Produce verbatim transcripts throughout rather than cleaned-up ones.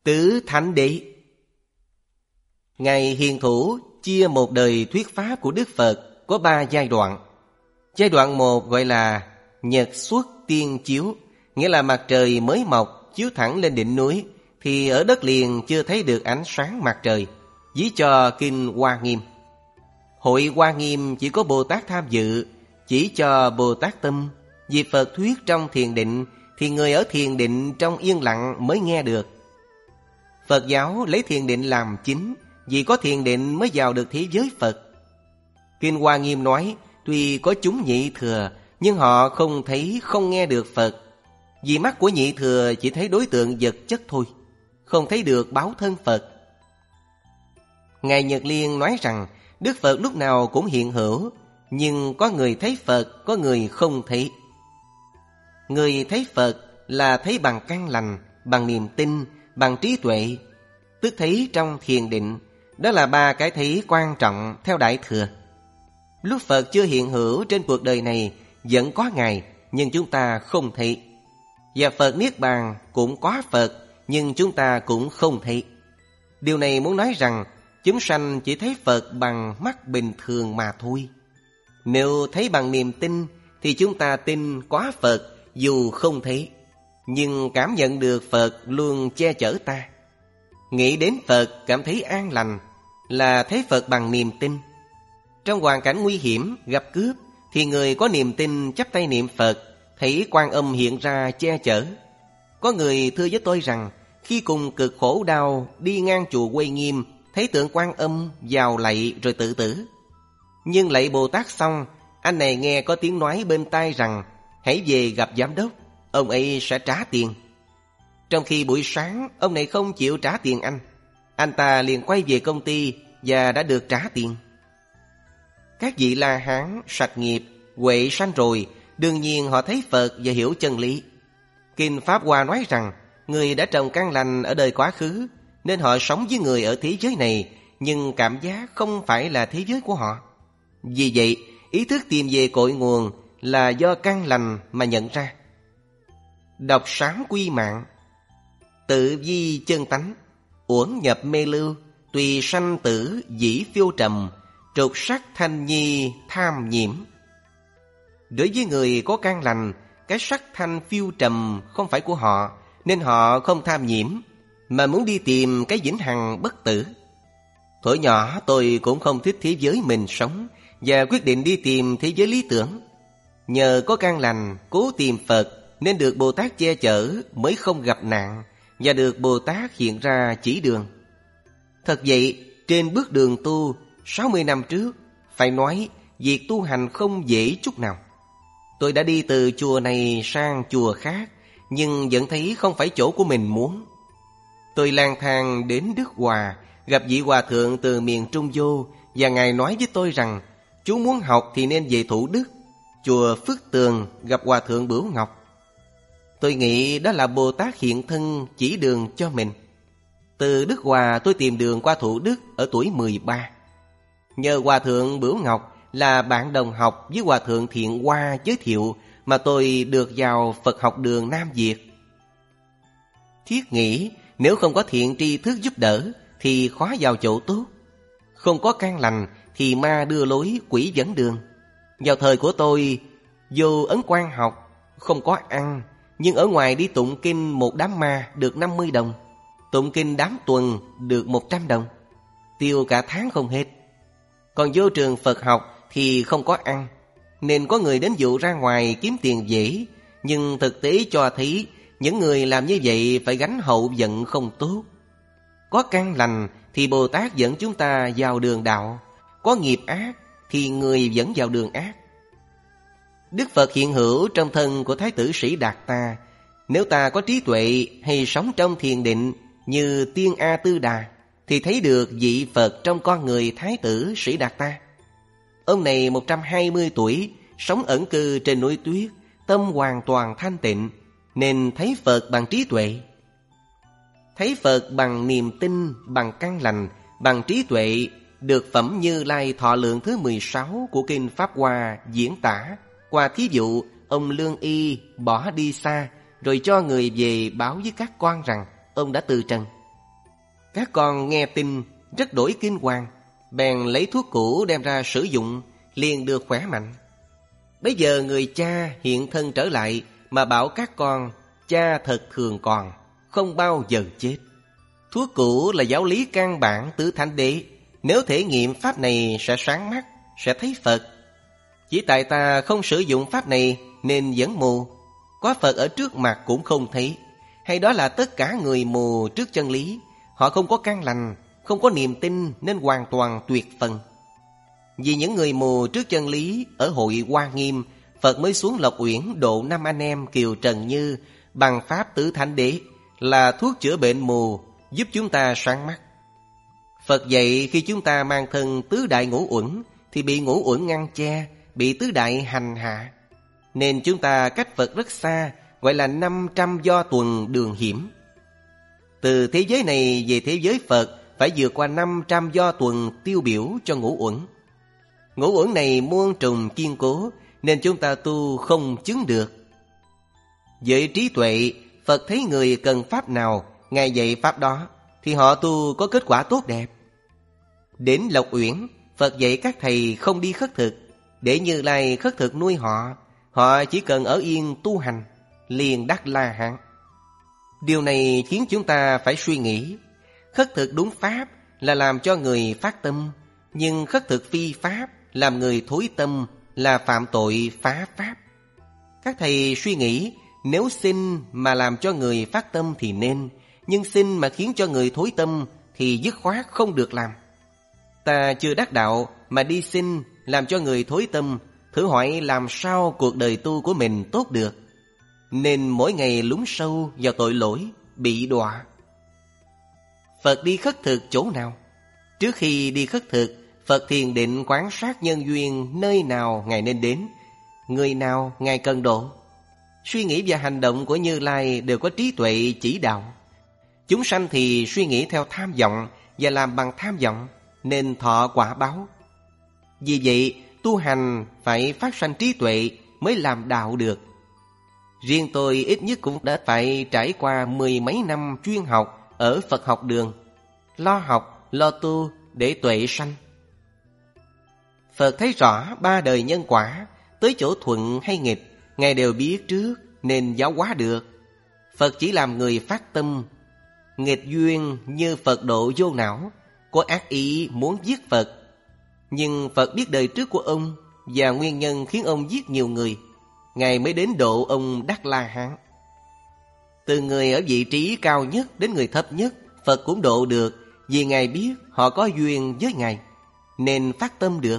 Tứ Thánh Đế. Ngài Hiền Thủ chia một đời thuyết pháp của Đức Phật có ba giai đoạn. Giai đoạn một gọi là Nhật xuất tiên chiếu, nghĩa là mặt trời mới mọc chiếu thẳng lên đỉnh núi thì ở đất liền chưa thấy được ánh sáng mặt trời. Ví cho Kinh Hoa Nghiêm. Hội Hoa Nghiêm chỉ có Bồ Tát tham dự, chỉ cho Bồ Tát tâm. Vì Phật thuyết trong thiền định thì người ở thiền định trong yên lặng mới nghe được. Phật giáo lấy thiền định làm chính, vì có thiền định mới vào được thế giới Phật. Kinh Hoa Nghiêm nói tuy có chúng nhị thừa, nhưng họ không thấy không nghe được Phật. Vì mắt của nhị thừa chỉ thấy đối tượng vật chất thôi, không thấy được báo thân Phật. Ngài Nhật Liên nói rằng Đức Phật lúc nào cũng hiện hữu, nhưng có người thấy Phật, có người không thấy. Người thấy Phật là thấy bằng căn lành, bằng niềm tin, bằng trí tuệ, tức thấy trong thiền định. Đó là ba cái thấy quan trọng theo Đại Thừa. Lúc Phật chưa hiện hữu trên cuộc đời này vẫn có Ngài, nhưng chúng ta không thấy. Và Phật Niết Bàn cũng có Phật, nhưng chúng ta cũng không thấy. Điều này muốn nói rằng chúng sanh chỉ thấy Phật bằng mắt bình thường mà thôi. Nếu thấy bằng niềm tin thì chúng ta tin có Phật dù không thấy, nhưng cảm nhận được Phật luôn che chở ta. Nghĩ đến Phật cảm thấy an lành là thấy Phật bằng niềm tin. Trong hoàn cảnh nguy hiểm, gặp cướp thì người có niềm tin chắp tay niệm Phật, thấy Quan Âm hiện ra che chở. Có người thưa với tôi rằng khi cùng cực khổ đau đi ngang chùa Quây Nghiêm, thấy tượng Quan Âm vào lạy rồi tự tử. Nhưng lạy Bồ Tát xong, anh này nghe có tiếng nói bên tai rằng hãy về gặp giám đốc, ông ấy sẽ trả tiền. Trong khi buổi sáng ông này không chịu trả tiền anh, anh ta liền quay về công ty và đã được trả tiền. Các vị La Hán sạch nghiệp, huệ sanh rồi, đương nhiên họ thấy Phật và hiểu chân lý. Kinh Pháp Hoa nói rằng người đã trồng căn lành ở đời quá khứ, nên họ sống với người ở thế giới này, nhưng cảm giác không phải là thế giới của họ. Vì vậy, ý thức tìm về cội nguồn là do căn lành mà nhận ra. Đọc sám quy mạng, tự vi chân tánh, uổng nhập mê lưu, tùy sanh tử dĩ phiêu trầm, trục sắc thanh nhi tham nhiễm. Đối với người có căn lành, cái sắc thanh phiêu trầm không phải của họ, nên họ không tham nhiễm, mà muốn đi tìm cái vĩnh hằng bất tử. Thuở nhỏ tôi cũng không thích thế giới mình sống, và quyết định đi tìm thế giới lý tưởng. Nhờ có căn lành, cố tìm Phật, nên được Bồ Tát che chở mới không gặp nạn, và được Bồ Tát hiện ra chỉ đường. Thật vậy, trên bước đường tu sáu mươi năm trước, phải nói việc tu hành không dễ chút nào. Tôi đã đi từ chùa này sang chùa khác, nhưng vẫn thấy không phải chỗ của mình muốn. Tôi lang thang đến Đức Hòa, gặp vị hòa thượng từ miền Trung vô, và Ngài nói với tôi rằng chú muốn học thì nên về Thủ Đức, chùa Phước Tường gặp hòa thượng Bửu Ngọc. Tôi nghĩ đó là Bồ Tát hiện thân chỉ đường cho mình. Từ Đức Hòa tôi tìm đường qua Thủ Đức ở tuổi mười ba. Nhờ hòa thượng Bửu Ngọc là bạn đồng học với hòa thượng Thiện Hoa giới thiệu mà tôi được vào Phật học đường Nam Việt. Thiết nghĩ nếu không có thiện tri thức giúp đỡ thì khó vào chỗ tốt. Không có căn lành thì ma đưa lối, quỷ dẫn đường. Vào thời của tôi, vô Ấn Quang học, không có ăn, nhưng ở ngoài đi tụng kinh một đám ma được năm mươi đồng, tụng kinh đám tuần được một trăm đồng, tiêu cả tháng không hết. Còn vô trường Phật học thì không có ăn, nên có người đến dụ ra ngoài kiếm tiền dễ, nhưng thực tế cho thấy những người làm như vậy phải gánh hậu vận không tốt. Có căn lành thì Bồ Tát dẫn chúng ta vào đường đạo, có nghiệp ác thì người dẫn vào đường ác. Đức Phật hiện hữu trong thân của Thái tử Sĩ Đạt Ta. Nếu ta có trí tuệ hay sống trong thiền định như Tiên A Tư Đà thì thấy được vị Phật trong con người Thái tử Sĩ Đạt Ta. Ông này một trăm hai mươi tuổi, sống ẩn cư trên núi tuyết, tâm hoàn toàn thanh tịnh, nên thấy Phật bằng trí tuệ. Thấy Phật bằng niềm tin, bằng căn lành, bằng trí tuệ, được phẩm Như Lai thọ lượng thứ mười sáu của Kinh Pháp Hoa diễn tả qua thí dụ ông Lương Y bỏ đi xa, rồi cho người về báo với các quan rằng ông đã từ trần. Các con nghe tin rất đổi kinh hoàng, bèn lấy thuốc cũ đem ra sử dụng, liền được khỏe mạnh. Bây giờ người cha hiện thân trở lại mà bảo các con cha thật thường còn, không bao giờ chết. Thuốc cũ là giáo lý căn bản tứ thánh đế. Nếu thể nghiệm pháp này sẽ sáng mắt, sẽ thấy Phật. Chỉ tại ta không sử dụng pháp này nên vẫn mù. Có Phật ở trước mặt cũng không thấy. Hay đó là tất cả người mù trước chân lý. Họ không có căn lành, không có niềm tin nên hoàn toàn tuyệt phần. Vì những người mù trước chân lý ở hội Hoa Nghiêm, Phật mới xuống Lộc Uyển độ năm anh em Kiều Trần Như bằng pháp tứ thánh đế, là thuốc chữa bệnh mù, giúp chúng ta sáng mắt. Phật dạy khi chúng ta mang thân tứ đại ngũ uẩn thì bị ngũ uẩn ngăn che, bị tứ đại hành hạ, nên chúng ta cách Phật rất xa, gọi là năm trăm do tuần đường hiểm. Từ thế giới này về thế giới Phật phải vượt qua năm trăm do tuần tiêu biểu cho ngũ uẩn. Ngũ uẩn này muôn trùng kiên cố nên chúng ta tu không chứng được. Với trí tuệ, Phật thấy người cần pháp nào, Ngài dạy pháp đó, thì họ tu có kết quả tốt đẹp. Đến Lộc Uyển, Phật dạy các thầy không đi khất thực, để Như Lai khất thực nuôi họ. Họ chỉ cần ở yên tu hành, liền đắc La Hán. Điều này khiến chúng ta phải suy nghĩ. Khất thực đúng pháp là làm cho người phát tâm, nhưng khất thực phi pháp làm người thối tâm, là phạm tội phá pháp. Các thầy suy nghĩ, nếu xin mà làm cho người phát tâm thì nên, nhưng xin mà khiến cho người thối tâm thì dứt khoát không được làm. Ta chưa đắc đạo mà đi xin làm cho người thối tâm, thử hỏi làm sao cuộc đời tu của mình tốt được. Nên mỗi ngày lún sâu vào tội lỗi, bị đọa. Phật đi khất thực chỗ nào? Trước khi đi khất thực, Phật thiền định quan sát nhân duyên nơi nào Ngài nên đến, người nào Ngài cần độ. Suy nghĩ và hành động của Như Lai đều có trí tuệ chỉ đạo. Chúng sanh thì suy nghĩ theo tham vọng và làm bằng tham vọng, nên thọ quả báo. Vì vậy, tu hành phải phát sanh trí tuệ mới làm đạo được. Riêng tôi ít nhất cũng đã phải trải qua mười mấy năm chuyên học ở Phật học đường, lo học, lo tu để tuệ sanh. Phật thấy rõ ba đời nhân quả, tới chỗ thuận hay nghịch, Ngài đều biết trước nên giáo hóa được. Phật chỉ làm người phát tâm. Nghịch duyên như Phật độ vô não, có ác ý muốn giết Phật. Nhưng Phật biết đời trước của ông và nguyên nhân khiến ông giết nhiều người, Ngài mới đến độ ông đắc La Hán. Từ người ở vị trí cao nhất đến người thấp nhất, Phật cũng độ được, vì Ngài biết họ có duyên với Ngài, nên phát tâm được.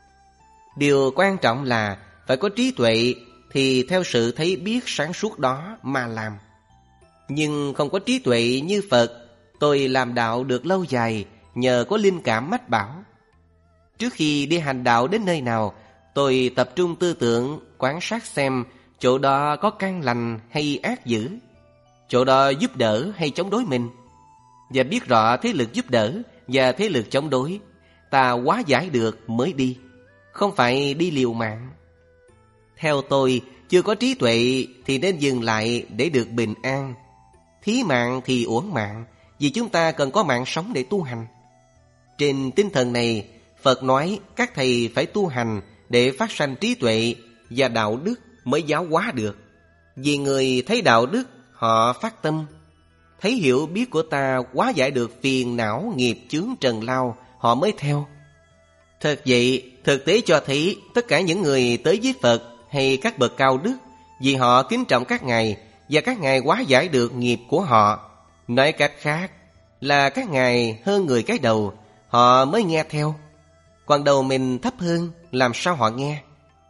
Điều quan trọng là phải có trí tuệ thì theo sự thấy biết sáng suốt đó mà làm. Nhưng không có trí tuệ như Phật, tôi làm đạo được lâu dài nhờ có linh cảm mách bảo. Trước khi đi hành đạo đến nơi nào, tôi tập trung tư tưởng, quan sát xem chỗ đó có căn lành hay ác dữ, chỗ đó giúp đỡ hay chống đối mình, và biết rõ thế lực giúp đỡ và thế lực chống đối, ta hóa giải được mới đi, không phải đi liều mạng. Theo tôi, chưa có trí tuệ thì nên dừng lại để được bình an. Thí mạng thì uổng mạng, vì chúng ta cần có mạng sống để tu hành. Trên tinh thần này, Phật nói các thầy phải tu hành để phát sanh trí tuệ và đạo đức mới giáo hóa được. Vì người thấy đạo đức, họ phát tâm. Thấy hiểu biết của ta hóa giải được phiền não nghiệp chướng trần lao, họ mới theo. Thật vậy, thực tế cho thấy tất cả những người tới với Phật hay các bậc cao đức, vì họ kính trọng các ngài và các ngài hóa giải được nghiệp của họ. Nói cách khác là các ngài hơn người cái đầu, họ mới nghe theo. Còn đầu mình thấp hơn, làm sao họ nghe?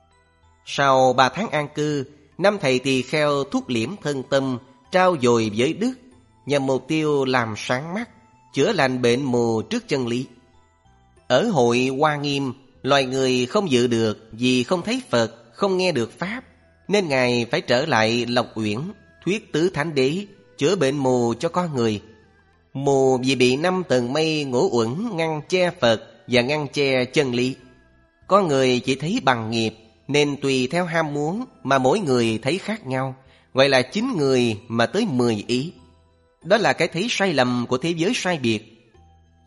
Sau ba tháng an cư, năm thầy tỳ kheo thúc liễm thân tâm, trao dồi với đức, nhằm mục tiêu làm sáng mắt, chữa lành bệnh mù trước chân lý. Ở hội Hoa Nghiêm, loài người không dự được vì không thấy Phật, không nghe được Pháp, nên Ngài phải trở lại Lộc Uyển, thuyết tứ thánh đế, chữa bệnh mù cho con người. Mù vì bị năm tầng mây ngũ uẩn ngăn che Phật và ngăn che chân lý. Con người chỉ thấy bằng nghiệp, nên tùy theo ham muốn mà mỗi người thấy khác nhau, gọi là chín người mà tới mười ý. Đó là cái thấy sai lầm của thế giới sai biệt.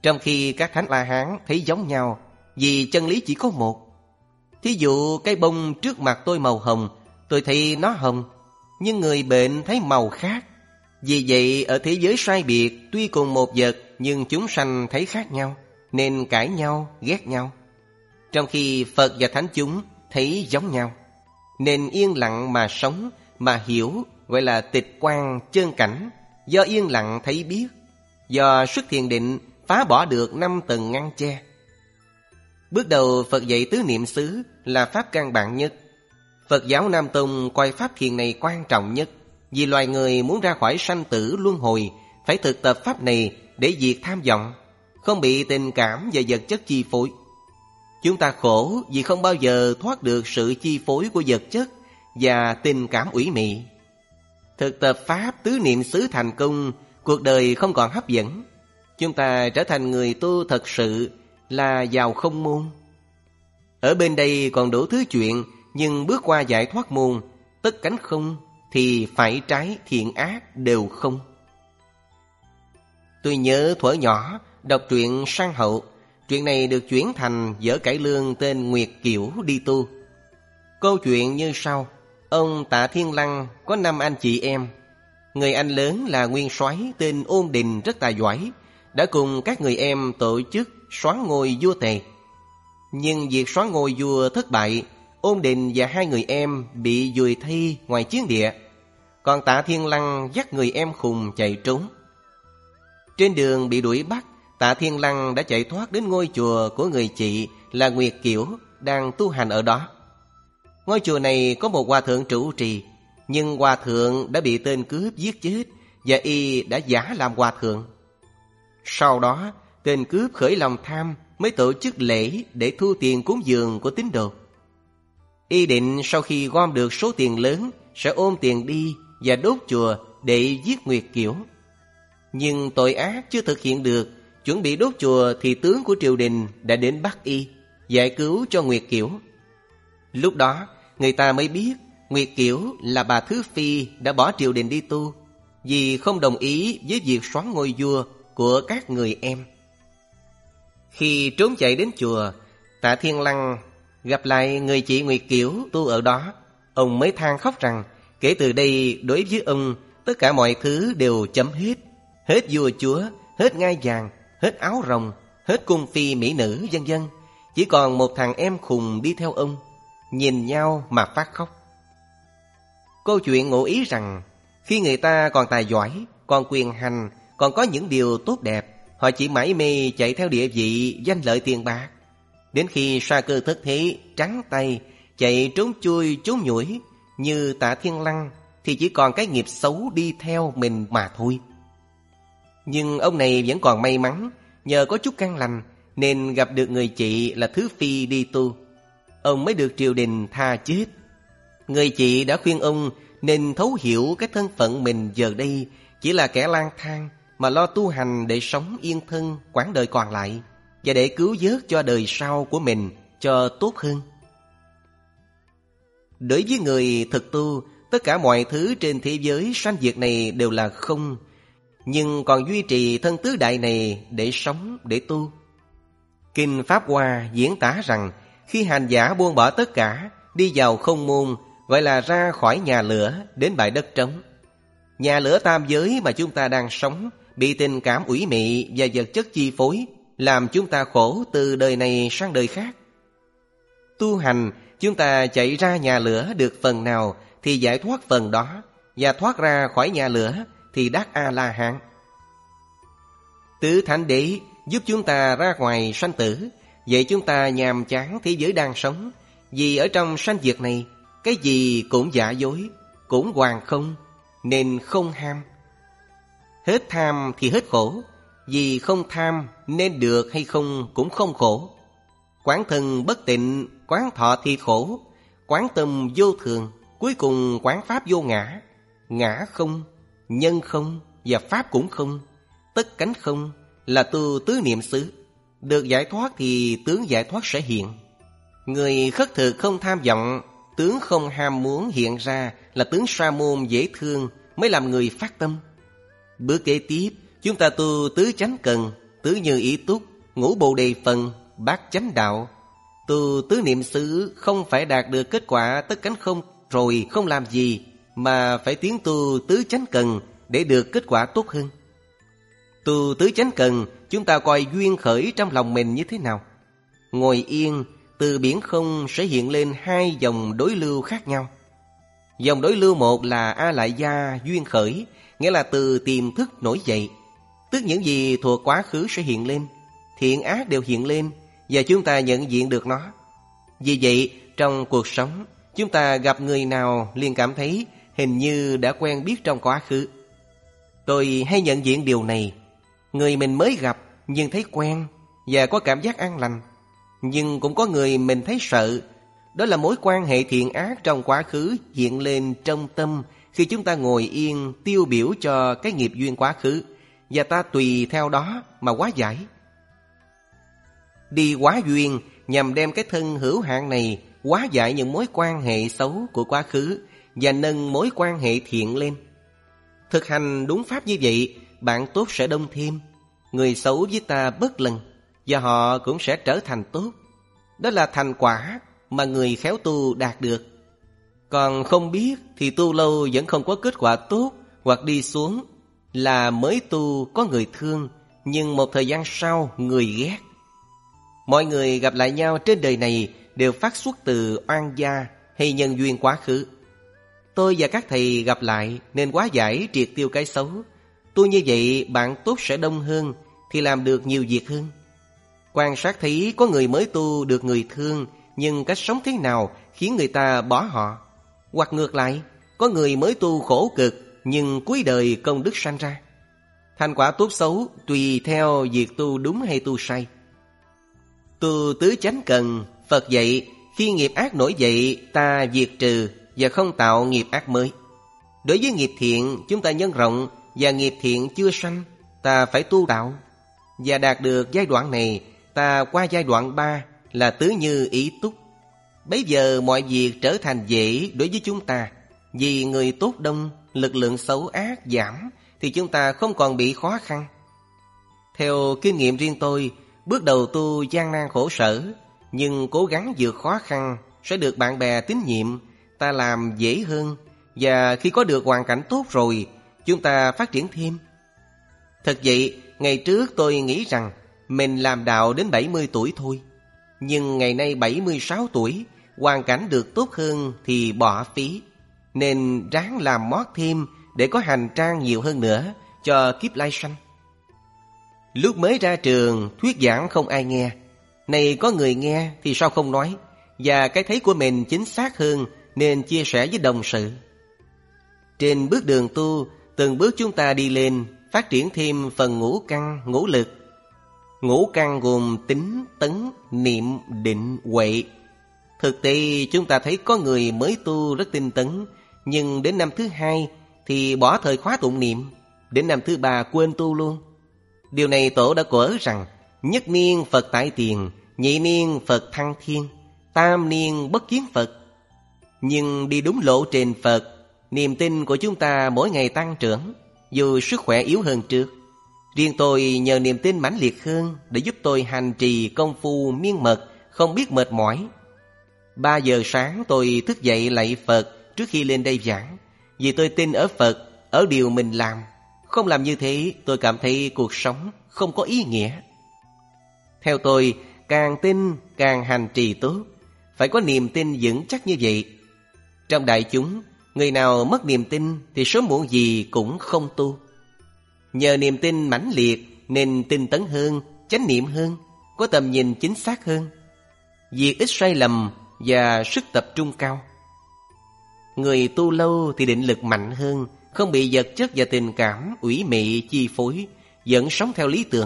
Trong khi các thánh La-hán thấy giống nhau, vì chân lý chỉ có một. Thí dụ cái bông trước mặt tôi màu hồng, tôi thấy nó hồng, nhưng người bệnh thấy màu khác. Vì vậy ở thế giới sai biệt, tuy cùng một vật nhưng chúng sanh thấy khác nhau, nên cãi nhau, ghét nhau. Trong khi Phật và thánh chúng thấy giống nhau, nên yên lặng mà sống, mà hiểu, gọi là tịch quan chân cảnh. Do yên lặng thấy biết, do xuất thiền định phá bỏ được năm tầng ngăn che. Bước đầu Phật dạy tứ niệm xứ là pháp căn bản nhất. Phật giáo Nam Tông coi pháp thiền này quan trọng nhất, vì loài người muốn ra khỏi sanh tử luân hồi phải thực tập pháp này để diệt tham vọng, không bị tình cảm và vật chất chi phối. Chúng ta khổ vì không bao giờ thoát được sự chi phối của vật chất và tình cảm ủy mị. Thực tập pháp tứ niệm xứ thành công, cuộc đời không còn hấp dẫn. Chúng ta trở thành người tu thật sự, là vào không môn. Ở bên đây còn đủ thứ chuyện, nhưng bước qua giải thoát môn, tất cánh không, thì phải trái thiện ác đều không. Tôi nhớ thuở nhỏ đọc truyện Sang Hậu. Truyện này được chuyển thành vở cải lương tên Nguyệt Kiểu đi tu. Câu chuyện như sau. Ông Tạ Thiên Lăng có năm anh chị em. Người anh lớn là nguyên soái tên Ôn Đình rất tài giỏi, đã cùng các người em tổ chức soán ngôi vua Tề. Nhưng việc soán ngôi vua thất bại, Ôn Đình và hai người em bị vùi thây ngoài chiến địa. Còn Tạ Thiên Lăng dắt người em khùng chạy trốn. Trên đường bị đuổi bắt, Tạ Thiên Lăng đã chạy thoát đến ngôi chùa của người chị là Nguyệt Kiểu đang tu hành ở đó. Ngôi chùa này có một hòa thượng trụ trì, nhưng hòa thượng đã bị tên cướp giết chết và y đã giả làm hòa thượng. Sau đó, tên cướp khởi lòng tham mới tổ chức lễ để thu tiền cúng dường của tín đồ. Y định sau khi gom được số tiền lớn sẽ ôm tiền đi và đốt chùa để giết Nguyệt Kiểu. Nhưng tội ác chưa thực hiện được, chuẩn bị đốt chùa thì tướng của triều đình đã đến bắt y, giải cứu cho Nguyệt Kiểu. Lúc đó, người ta mới biết Nguyệt Kiểu là bà Thứ Phi đã bỏ triều đình đi tu, vì không đồng ý với việc soán ngôi vua của các người em. Khi trốn chạy đến chùa, Tạ Thiên Lăng gặp lại người chị Nguyệt Kiểu tu ở đó. Ông mới than khóc rằng kể từ đây đối với ông tất cả mọi thứ đều chấm hết. Hết vua chúa, hết ngai vàng, hết áo rồng, hết cung phi mỹ nữ vân vân. Chỉ còn một thằng em khùng đi theo ông. Nhìn nhau mà phát khóc. Câu chuyện ngụ ý rằng khi người ta còn tài giỏi, còn quyền hành, còn có những điều tốt đẹp, họ chỉ mải mê chạy theo địa vị, danh lợi tiền bạc. Đến khi sa cơ thất thế, trắng tay, chạy trốn chui trốn nhủi như Tạ Thiên Lăng, thì chỉ còn cái nghiệp xấu đi theo mình mà thôi. Nhưng ông này vẫn còn may mắn, nhờ có chút căn lành nên gặp được người chị là Thứ Phi đi tu. Ông mới được triều đình tha chết. Người chị đã khuyên ông nên thấu hiểu cái thân phận mình giờ đây chỉ là kẻ lang thang, mà lo tu hành để sống yên thân quãng đời còn lại, và để cứu vớt cho đời sau của mình cho tốt hơn. Đối với người thực tu, tất cả mọi thứ trên thế giới sanh diệt này đều là không, nhưng còn duy trì thân tứ đại này để sống, để tu. Kinh Pháp Hoa diễn tả rằng khi hành giả buông bỏ tất cả, đi vào không môn, gọi là ra khỏi nhà lửa đến bãi đất trống. Nhà lửa tam giới mà chúng ta đang sống bị tình cảm ủy mị và vật chất chi phối, làm chúng ta khổ từ đời này sang đời khác. Tu hành, chúng ta chạy ra nhà lửa được phần nào thì giải thoát phần đó, và thoát ra khỏi nhà lửa thì đắc A-la-hán. Tứ Thánh Đế giúp chúng ta ra ngoài sanh tử, vậy chúng ta nhàm chán thế giới đang sống, vì ở trong sanh diệt này cái gì cũng giả dối, cũng hoàn không, nên không ham. Hết tham thì hết khổ, vì không tham nên được hay không cũng không khổ. Quán thân bất tịnh, quán thọ thì khổ. Quán tâm vô thường, cuối cùng quán pháp vô ngã. Ngã không, nhân không và pháp cũng không, tất cánh không là tu tứ niệm xứ. Được giải thoát thì tướng giải thoát sẽ hiện. Người khất thực không tham vọng, tướng không ham muốn hiện ra là tướng sa môn dễ thương, mới làm người phát tâm. Bước kế tiếp, chúng ta tu tứ chánh cần, tứ như ý túc, ngũ bồ đề phần, bát chánh đạo. Tu tứ niệm xứ không phải đạt được kết quả tất cánh không rồi không làm gì, mà phải tiến tu tứ chánh cần để được kết quả tốt hơn. Tu tứ chánh cần, chúng ta coi duyên khởi trong lòng mình như thế nào. Ngồi yên, từ biển không sẽ hiện lên hai dòng đối lưu khác nhau. Dòng đối lưu một là A Lại Gia duyên khởi, nghĩa là từ tiềm thức nổi dậy. Tức những gì thuộc quá khứ sẽ hiện lên, thiện ác đều hiện lên, và chúng ta nhận diện được nó. Vì vậy, trong cuộc sống, chúng ta gặp người nào liền cảm thấy hình như đã quen biết trong quá khứ. Tôi hay nhận diện điều này. Người mình mới gặp nhưng thấy quen và có cảm giác an lành. Nhưng cũng có người mình thấy sợ. Đó là mối quan hệ thiện ác trong quá khứ hiện lên trong tâm khi chúng ta ngồi yên tiêu biểu cho cái nghiệp duyên quá khứ, và ta tùy theo đó mà hóa giải. Đi hóa duyên nhằm đem cái thân hữu hạn này hóa giải những mối quan hệ xấu của quá khứ và nâng mối quan hệ thiện lên. Thực hành đúng pháp như vậy, bạn tốt sẽ đông thêm. Người xấu với ta bớt lần, và họ cũng sẽ trở thành tốt. Đó là thành quả mà người khéo tu đạt được. Còn không biết thì tu lâu vẫn không có kết quả tốt, hoặc đi xuống là mới tu có người thương, nhưng một thời gian sau người ghét. Mọi người gặp lại nhau trên đời này đều phát xuất từ oan gia hay nhân duyên quá khứ. Tôi và các thầy gặp lại nên hóa giải triệt tiêu cái xấu. Tu như vậy bạn tốt sẽ đông hơn, thì làm được nhiều việc hơn. Quan sát thấy có người mới tu được người thương, nhưng cách sống thế nào khiến người ta bỏ họ. Hoặc ngược lại, có người mới tu khổ cực, nhưng cuối đời công đức sanh ra. Thành quả tốt xấu tùy theo việc tu đúng hay tu sai. Tu tứ chánh cần, Phật dạy khi nghiệp ác nổi dậy ta diệt trừ và không tạo nghiệp ác mới. Đối với nghiệp thiện chúng ta nhân rộng, và nghiệp thiện chưa sanh ta phải tu đạo. Và đạt được giai đoạn này, ta qua giai đoạn ba là tứ như ý túc. Bấy giờ mọi việc trở thành dễ đối với chúng ta. Vì người tốt đông, lực lượng xấu ác giảm, thì chúng ta không còn bị khó khăn. Theo kinh nghiệm riêng tôi, bước đầu tu gian nan khổ sở, nhưng cố gắng vượt khó khăn sẽ được bạn bè tín nhiệm, ta làm dễ hơn. Và khi có được hoàn cảnh tốt rồi, chúng ta phát triển thêm. Thật vậy, ngày trước tôi nghĩ rằng mình làm đạo đến bảy mươi tuổi thôi. Nhưng ngày nay bảy mươi sáu tuổi, hoàn cảnh được tốt hơn thì bỏ phí. Nên ráng làm mót thêm để có hành trang nhiều hơn nữa cho kiếp lai sanh. Lúc mới ra trường, thuyết giảng không ai nghe. Này có người nghe thì sao không nói. Và cái thấy của mình chính xác hơn nên chia sẻ với đồng sự. Trên bước đường tu, từng bước chúng ta đi lên, phát triển thêm phần ngũ căn, ngũ lực. Ngũ căn gồm tính, tấn, niệm, định, huệ. Thực tế chúng ta thấy có người mới tu rất tinh tấn, nhưng đến năm thứ hai thì bỏ thời khóa tụng niệm, đến năm thứ ba quên tu luôn. Điều này tổ đã cỡ rằng nhất niên Phật tại tiền, nhị niên Phật thăng thiên, tam niên bất kiến Phật. Nhưng đi đúng lộ trình Phật, niềm tin của chúng ta mỗi ngày tăng trưởng, dù sức khỏe yếu hơn trước. Riêng tôi nhờ niềm tin mãnh liệt hơn để giúp tôi hành trì công phu miên mật, không biết mệt mỏi. Ba giờ sáng tôi thức dậy lạy Phật trước khi lên đây giảng, vì tôi tin ở Phật, ở điều mình làm. Không làm như thế tôi cảm thấy cuộc sống không có ý nghĩa. Theo tôi, càng tin càng hành trì tốt, phải có niềm tin vững chắc như vậy. Trong đại chúng, người nào mất niềm tin thì sớm muộn gì cũng không tu. Nhờ niềm tin mãnh liệt nên tinh tấn hơn, chánh niệm hơn, có tầm nhìn chính xác hơn, việc ít sai lầm và sức tập trung cao. Người tu lâu thì định lực mạnh hơn, không bị vật chất và tình cảm ủy mị chi phối, vẫn sống theo lý tưởng.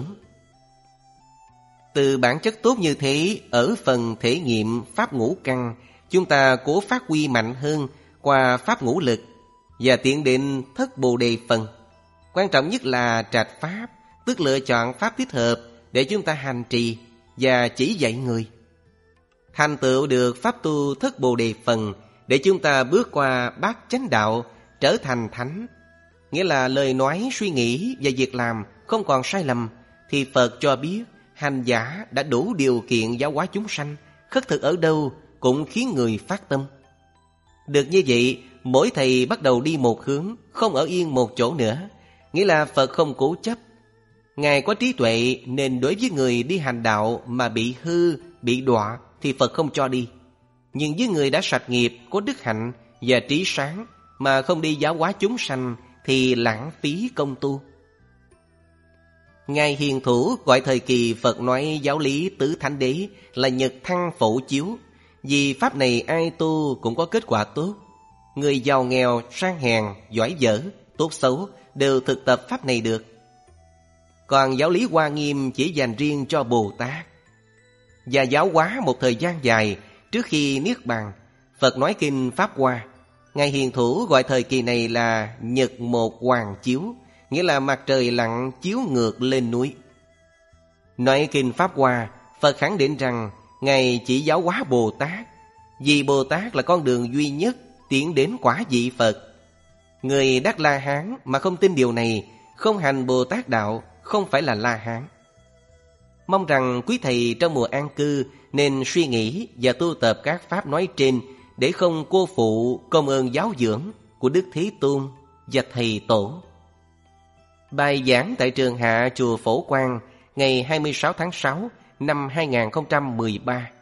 Từ bản chất tốt như thế, ở phần thể nghiệm pháp ngũ căn, chúng ta cố phát huy mạnh hơn qua pháp ngũ lực và tiện định thất bồ đề phần. Quan trọng nhất là trạch pháp, tức lựa chọn pháp thích hợp để chúng ta hành trì và chỉ dạy người. Thành tựu được pháp tu thất bồ đề phần để chúng ta bước qua bát chánh đạo, trở thành thánh. Nghĩa là lời nói, suy nghĩ và việc làm không còn sai lầm, thì Phật cho biết hành giả đã đủ điều kiện giáo hóa chúng sanh, khất thực ở đâu cũng khiến người phát tâm. Được như vậy, mỗi thầy bắt đầu đi một hướng, không ở yên một chỗ nữa, nghĩa là Phật không cố chấp. Ngài có trí tuệ nên đối với người đi hành đạo mà bị hư, bị đọa thì Phật không cho đi. Nhưng với người đã sạch nghiệp, có đức hạnh và trí sáng mà không đi giáo hóa chúng sanh thì lãng phí công tu. Ngài Hiền Thủ gọi thời kỳ Phật nói giáo lý tứ thánh đế là nhật thăng phổ chiếu, vì pháp này ai tu cũng có kết quả tốt. Người giàu nghèo, sang hèn, giỏi dở, tốt xấu đều thực tập pháp này được. Còn giáo lý Hoa Nghiêm chỉ dành riêng cho Bồ Tát. Và giáo hóa một thời gian dài trước khi niết bàn, Phật nói kinh Pháp Hoa. Ngài Hiền Thủ gọi thời kỳ này là nhật một hoàng chiếu, nghĩa là mặt trời lặn chiếu ngược lên núi. Nói kinh Pháp Hoa, Phật khẳng định rằng Ngài chỉ giáo hóa Bồ Tát, vì Bồ Tát là con đường duy nhất tiến đến quả vị Phật. Người đắc La Hán mà không tin điều này, không hành Bồ Tát đạo, không phải là La Hán. Mong rằng quý thầy trong mùa an cư nên suy nghĩ và tu tập các pháp nói trên để không cô phụ công ơn giáo dưỡng của Đức Thế Tôn và Thầy Tổ. Bài giảng tại trường Hạ chùa Phổ Quang ngày hai mươi sáu tháng sáu năm hai nghìn không trăm mười ba.